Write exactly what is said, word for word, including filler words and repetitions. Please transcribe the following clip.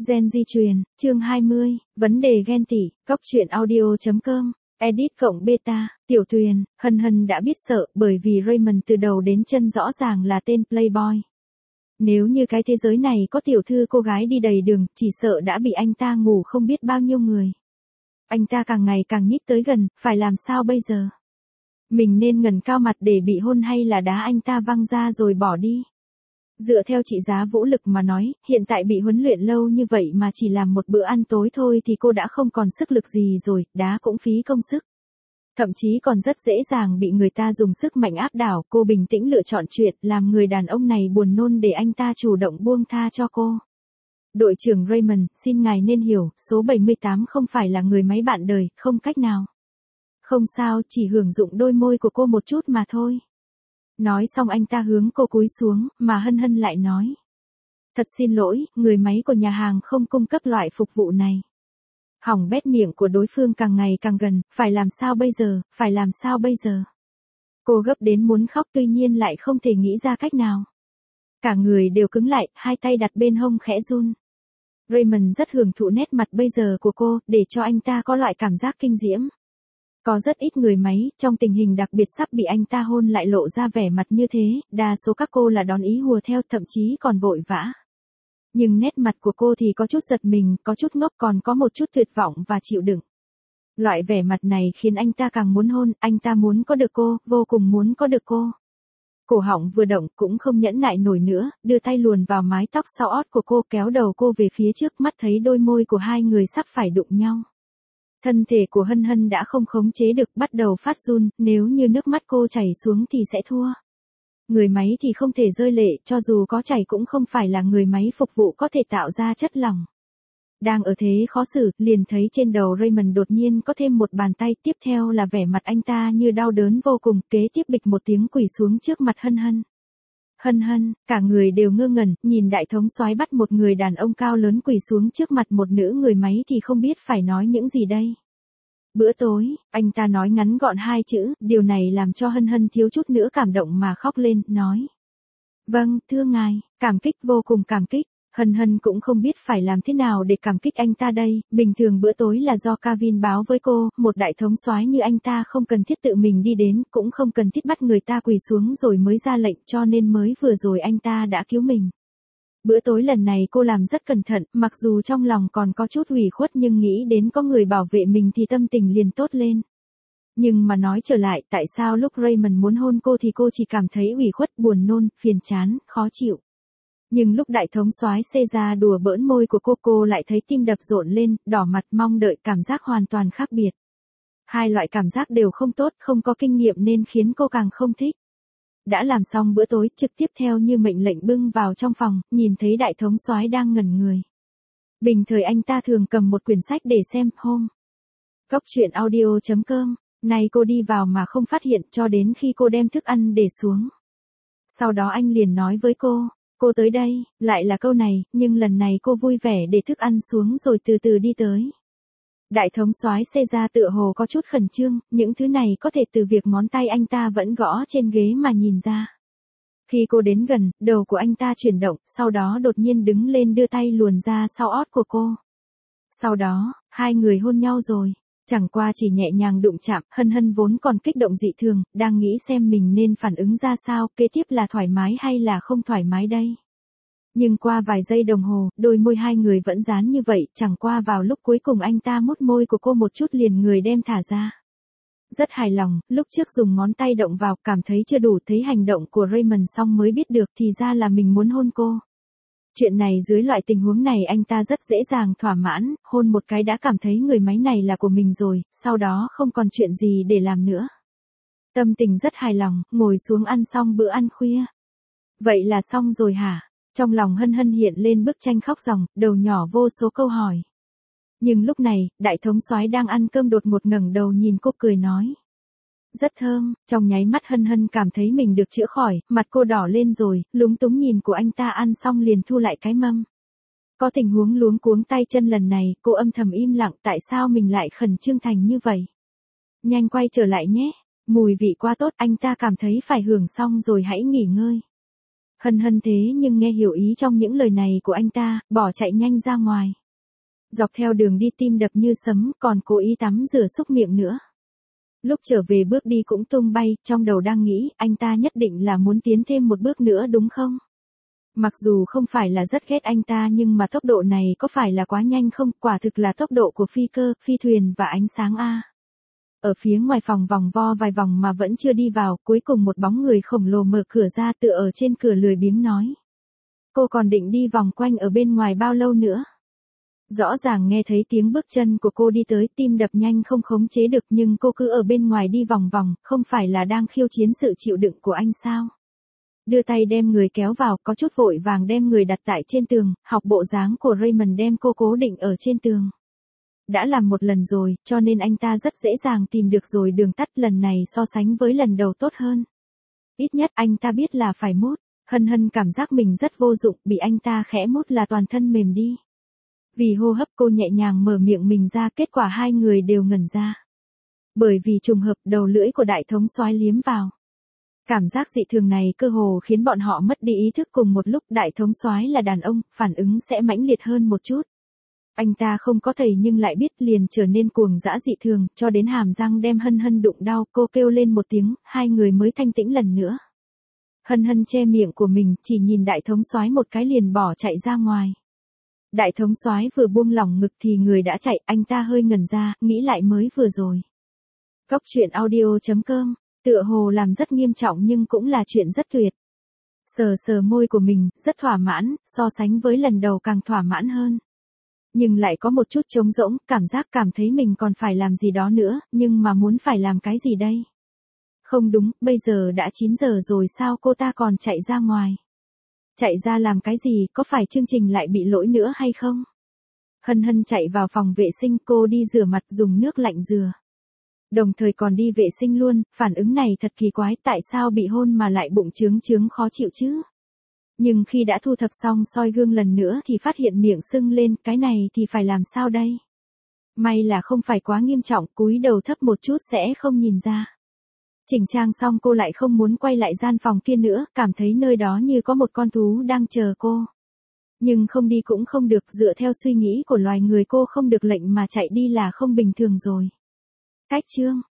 Gen di truyền, chương hai mươi, vấn đề ghen tị, góc truyện audio chấm com, edit cộng beta, Tiểu Tuyền, Hân Hân đã biết sợ bởi vì Raymond từ đầu đến chân rõ ràng là tên playboy. Nếu như cái thế giới này có tiểu thư cô gái đi đầy đường, chỉ sợ đã bị anh ta ngủ không biết bao nhiêu người. Anh ta càng ngày càng nhích tới gần, phải làm sao bây giờ? Mình nên ngẩng cao mặt để bị hôn hay là đá anh ta văng ra rồi bỏ đi? Dựa theo trị giá vũ lực mà nói, hiện tại bị huấn luyện lâu như vậy mà chỉ làm một bữa ăn tối thôi thì cô đã không còn sức lực gì rồi, đá cũng phí công sức. Thậm chí còn rất dễ dàng bị người ta dùng sức mạnh áp đảo, cô bình tĩnh lựa chọn chuyện làm người đàn ông này buồn nôn để anh ta chủ động buông tha cho cô. Đội trưởng Raymond, xin ngài nên hiểu, số bảy mươi tám không phải là người máy bạn đời, không cách nào. Không sao, chỉ hưởng dụng đôi môi của cô một chút mà thôi. Nói xong anh ta hướng cô cúi xuống, mà Hân Hân lại nói. Thật xin lỗi, người máy của nhà hàng không cung cấp loại phục vụ này. Hỏng bét, miệng của đối phương càng ngày càng gần, phải làm sao bây giờ, phải làm sao bây giờ. Cô gấp đến muốn khóc tuy nhiên lại không thể nghĩ ra cách nào. Cả người đều cứng lại, hai tay đặt bên hông khẽ run. Raymond rất hưởng thụ nét mặt bây giờ của cô, để cho anh ta có loại cảm giác kinh diễm. Có rất ít người máy, trong tình hình đặc biệt sắp bị anh ta hôn lại lộ ra vẻ mặt như thế, đa số các cô là đón ý hùa theo, thậm chí còn vội vã. Nhưng nét mặt của cô thì có chút giật mình, có chút ngốc, còn có một chút tuyệt vọng và chịu đựng. Loại vẻ mặt này khiến anh ta càng muốn hôn, anh ta muốn có được cô, vô cùng muốn có được cô. Cổ họng vừa động cũng không nhẫn nại nổi nữa, đưa tay luồn vào mái tóc sau ót của cô, kéo đầu cô về phía trước, mắt thấy đôi môi của hai người sắp phải đụng nhau. Thân thể của Hân Hân đã không khống chế được, bắt đầu phát run, nếu như nước mắt cô chảy xuống thì sẽ thua. Người máy thì không thể rơi lệ, cho dù có chảy cũng không phải là người máy phục vụ có thể tạo ra chất lỏng. Đang ở thế khó xử, liền thấy trên đầu Raymond đột nhiên có thêm một bàn tay, tiếp theo là vẻ mặt anh ta như đau đớn vô cùng, kế tiếp bịch một tiếng quỳ xuống trước mặt Hân Hân. Hân Hân, cả người đều ngơ ngẩn, nhìn đại thống soái bắt một người đàn ông cao lớn quỳ xuống trước mặt một nữ người máy thì không biết phải nói những gì đây. Bữa tối, anh ta nói ngắn gọn hai chữ, điều này làm cho Hân Hân thiếu chút nữa cảm động mà khóc lên, nói. Vâng, thưa ngài, cảm kích, vô cùng cảm kích. Hân Hân cũng không biết phải làm thế nào để cảm kích anh ta đây, bình thường bữa tối là do Kevin báo với cô, một đại thống soái như anh ta không cần thiết tự mình đi đến, cũng không cần thiết bắt người ta quỳ xuống rồi mới ra lệnh, cho nên mới vừa rồi anh ta đã cứu mình. Bữa tối lần này cô làm rất cẩn thận, mặc dù trong lòng còn có chút ủy khuất nhưng nghĩ đến có người bảo vệ mình thì tâm tình liền tốt lên. Nhưng mà nói trở lại, tại sao lúc Raymond muốn hôn cô thì cô chỉ cảm thấy ủy khuất, buồn nôn, phiền chán, khó chịu. Nhưng lúc đại thống soái xê ra đùa bỡn môi của cô, cô lại thấy tim đập rộn lên, đỏ mặt, mong đợi, cảm giác hoàn toàn khác biệt. Hai loại cảm giác đều không tốt, không có kinh nghiệm nên khiến cô càng không thích. Đã làm xong bữa tối, trực tiếp theo như mệnh lệnh bưng vào trong phòng, nhìn thấy đại thống soái đang ngẩn người. Bình thời anh ta thường cầm một quyển sách để xem, hôm. Góc truyện audio chấm com, nay cô đi vào mà không phát hiện cho đến khi cô đem thức ăn để xuống. Sau đó anh liền nói với cô. Cô tới đây, lại là câu này, nhưng lần này cô vui vẻ để thức ăn xuống rồi từ từ đi tới. Đại thống soái xê ra tựa hồ có chút khẩn trương, những thứ này có thể từ việc ngón tay anh ta vẫn gõ trên ghế mà nhìn ra. Khi cô đến gần, đầu của anh ta chuyển động, sau đó đột nhiên đứng lên đưa tay luồn ra sau ót của cô. Sau đó, hai người hôn nhau rồi. Chẳng qua chỉ nhẹ nhàng đụng chạm, Hân Hân vốn còn kích động dị thường, đang nghĩ xem mình nên phản ứng ra sao, kế tiếp là thoải mái hay là không thoải mái đây. Nhưng qua vài giây đồng hồ, đôi môi hai người vẫn dán như vậy, chẳng qua vào lúc cuối cùng anh ta mút môi của cô một chút liền người đem thả ra. Rất hài lòng, lúc trước dùng ngón tay động vào, cảm thấy chưa đủ, thấy hành động của Raymond xong mới biết được thì ra là mình muốn hôn cô. Chuyện này dưới loại tình huống này anh ta rất dễ dàng thỏa mãn, hôn một cái đã cảm thấy người máy này là của mình rồi, sau đó không còn chuyện gì để làm nữa. Tâm tình rất hài lòng, ngồi xuống ăn xong bữa ăn khuya. Vậy là xong rồi hả? Trong lòng Hân Hân hiện lên bức tranh khóc ròng, đầu nhỏ vô số câu hỏi. Nhưng lúc này, đại thống soái đang ăn cơm đột ngột ngẩng đầu nhìn cô cười nói. Rất thơm, trong nháy mắt Hân Hân cảm thấy mình được chữa khỏi, mặt cô đỏ lên rồi, lúng túng nhìn của anh ta ăn xong liền thu lại cái mâm. Có tình huống luống cuống tay chân lần này, cô âm thầm im lặng, tại sao mình lại khẩn trương thành như vậy. Nhanh quay trở lại nhé, mùi vị quá tốt, anh ta cảm thấy phải hưởng xong rồi hãy nghỉ ngơi. Hân hân thế nhưng nghe hiểu ý trong những lời này của anh ta, bỏ chạy nhanh ra ngoài. Dọc theo đường đi tim đập như sấm, còn cố ý tắm rửa súc miệng nữa. Lúc trở về bước đi cũng tung bay, trong đầu đang nghĩ, anh ta nhất định là muốn tiến thêm một bước nữa đúng không? Mặc dù không phải là rất ghét anh ta nhưng mà tốc độ này có phải là quá nhanh không? Quả thực là tốc độ của phi cơ, phi thuyền và ánh sáng a. Ở phía ngoài phòng vòng vo vài vòng mà vẫn chưa đi vào, cuối cùng một bóng người khổng lồ mở cửa ra tựa ở trên cửa lười biếng nói. Cô còn định đi vòng quanh ở bên ngoài bao lâu nữa? Rõ ràng nghe thấy tiếng bước chân của cô đi tới, tim đập nhanh không khống chế được nhưng cô cứ ở bên ngoài đi vòng vòng, không phải là đang khiêu chiến sự chịu đựng của anh sao? Đưa tay đem người kéo vào, có chút vội vàng đem người đặt tại trên tường, học bộ dáng của Raymond đem cô cố định ở trên tường. Đã làm một lần rồi, cho nên anh ta rất dễ dàng tìm được rồi đường tắt lần này so sánh với lần đầu tốt hơn. Ít nhất anh ta biết là phải mút, hân hân cảm giác mình rất vô dụng, bị anh ta khẽ mút là toàn thân mềm đi. Vì hô hấp cô nhẹ nhàng mở miệng mình ra, kết quả hai người đều ngẩn ra. Bởi vì trùng hợp đầu lưỡi của đại thống soái liếm vào. Cảm giác dị thường này cơ hồ khiến bọn họ mất đi ý thức cùng một lúc. Đại thống soái là đàn ông, phản ứng sẽ mãnh liệt hơn một chút. Anh ta không có thầy nhưng lại biết liền trở nên cuồng dã dị thường, cho đến hàm răng đem hân hân đụng đau, cô kêu lên một tiếng, hai người mới thanh tĩnh lần nữa. Hân hân che miệng của mình, chỉ nhìn đại thống soái một cái liền bỏ chạy ra ngoài. Đại thống soái vừa buông lỏng ngực thì người đã chạy, anh ta hơi ngẩn ra, nghĩ lại mới vừa rồi. Cóc truyện audio chấm com, tựa hồ làm rất nghiêm trọng nhưng cũng là chuyện rất tuyệt. Sờ sờ môi của mình, rất thỏa mãn, so sánh với lần đầu càng thỏa mãn hơn. Nhưng lại có một chút trống rỗng, cảm giác cảm thấy mình còn phải làm gì đó nữa, nhưng mà muốn phải làm cái gì đây? Không đúng, bây giờ đã chín giờ rồi sao cô ta còn chạy ra ngoài? Chạy ra làm cái gì, có phải chương trình lại bị lỗi nữa hay không? Hân hân chạy vào phòng vệ sinh, cô đi rửa mặt dùng nước lạnh rửa. Đồng thời còn đi vệ sinh luôn, phản ứng này thật kỳ quái, tại sao bị hôn mà lại bụng trướng trướng khó chịu chứ? Nhưng khi đã thu thập xong soi gương lần nữa thì phát hiện miệng sưng lên, cái này thì phải làm sao đây? May là không phải quá nghiêm trọng, cúi đầu thấp một chút sẽ không nhìn ra. Chỉnh trang xong cô lại không muốn quay lại gian phòng kia nữa, cảm thấy nơi đó như có một con thú đang chờ cô. Nhưng không đi cũng không được, dựa theo suy nghĩ của loài người cô không được lệnh mà chạy đi là không bình thường rồi. Cách chương